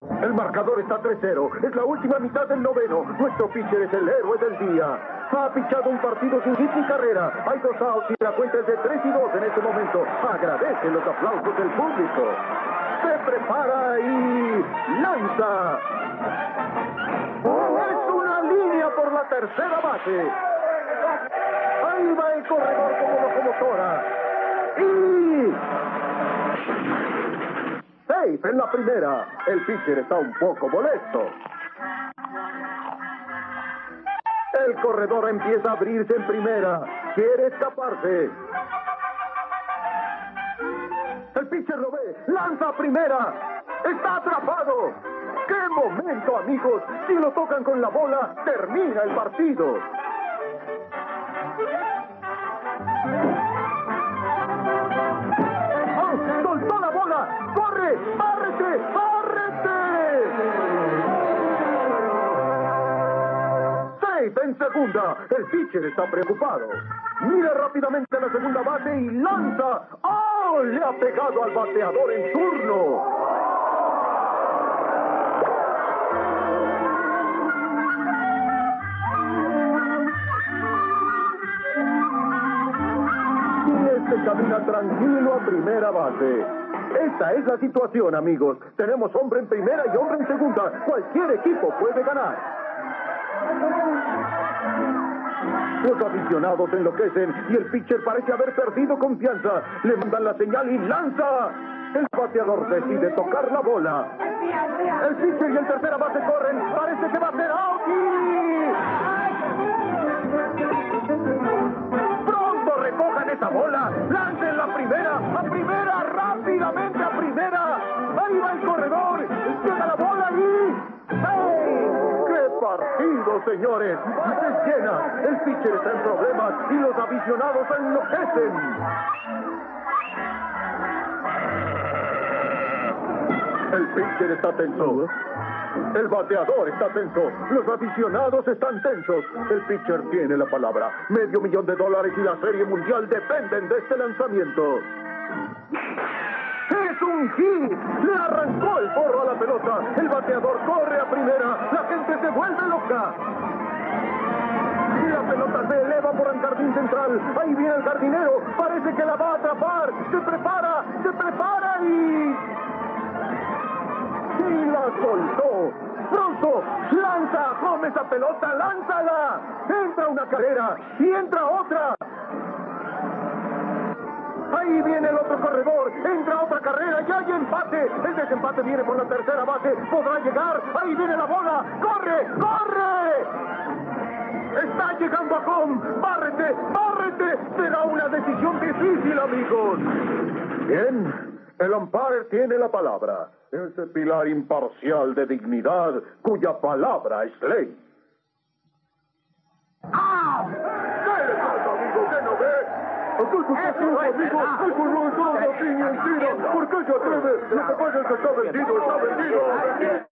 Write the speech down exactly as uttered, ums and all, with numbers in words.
El marcador está tres cero. Es la última mitad del noveno. Nuestro pitcher es el héroe del día. Ha pichado un partido sin hit ni carrera. Hay dos outs y la cuenta es de tres y dos en este momento. Agradece los aplausos del público. Se prepara y lanza. Es una línea por la tercera base. Ahí va el corredor como locomotora. Y... safe en la primera. El pitcher está un poco molesto. El corredor empieza a abrirse en primera. Quiere escaparse. El pitcher lo ve. Lanza a primera. Está atrapado. ¡Qué momento, amigos! Si lo tocan con la bola, termina el partido. ¡Oh! ¡Soltó la bola! ¡Corre! ¡Bárrete! ¡Bárrete! ¡Safe en segunda! El pitcher está preocupado. Mira rápidamente a la segunda base y lanza. ¡Oh! Le ha pegado al bateador en turno. Se camina tranquilo a primera base. Esta es la situación, amigos. Tenemos hombre en primera y hombre en segunda. Cualquier equipo puede ganar. Los aficionados enloquecen y el pitcher parece haber perdido confianza. Le mandan la señal y lanza. El bateador decide tocar la bola. El pitcher y el tercera base corren. Parece que va a ser out. Recojan esa bola, lancen la primera, a primera, rápidamente a primera. Ahí va el corredor, llega la bola y... ¡hey! ¡Qué partido, señores! Se llena, el pitcher está en problemas y los aficionados enloquecen. El pitcher está tenso. El bateador está tenso. Los aficionados están tensos. El pitcher tiene la palabra. Medio millón de dólares y la Serie Mundial dependen de este lanzamiento. ¡Es un hit! Le arrancó el forro a la pelota. El bateador corre a primera. La gente se vuelve loca. Y la pelota se eleva por el jardín central. Ahí viene el jardinero. Parece que la va a atrapar. Se prepara, se prepara y... ¡y la soltó! ¡Pronto! ¡Lanza! ¡Come esa pelota! ¡Lánzala! ¡Entra una carrera! ¡Y entra otra! Ahí viene el otro corredor. ¡Entra otra carrera! ¡Ya hay empate! El desempate viene por la tercera base. ¿Podrá llegar? ¡Ahí viene la bola! ¡Corre! ¡Corre! ¡Está llegando a home! ¡Bárrete! ¡Bárrete! Será una decisión difícil, amigos. Bien. El umpire tiene la palabra. Ese pilar imparcial de dignidad cuya palabra es ley. ¡Ah! ¿Qué le pasa, amigo? ¿Qué no ve? ¡Eso es verdad! ¡Por qué se atreve! ¡Lo que pasa es que está vendido! ¡Está vendido!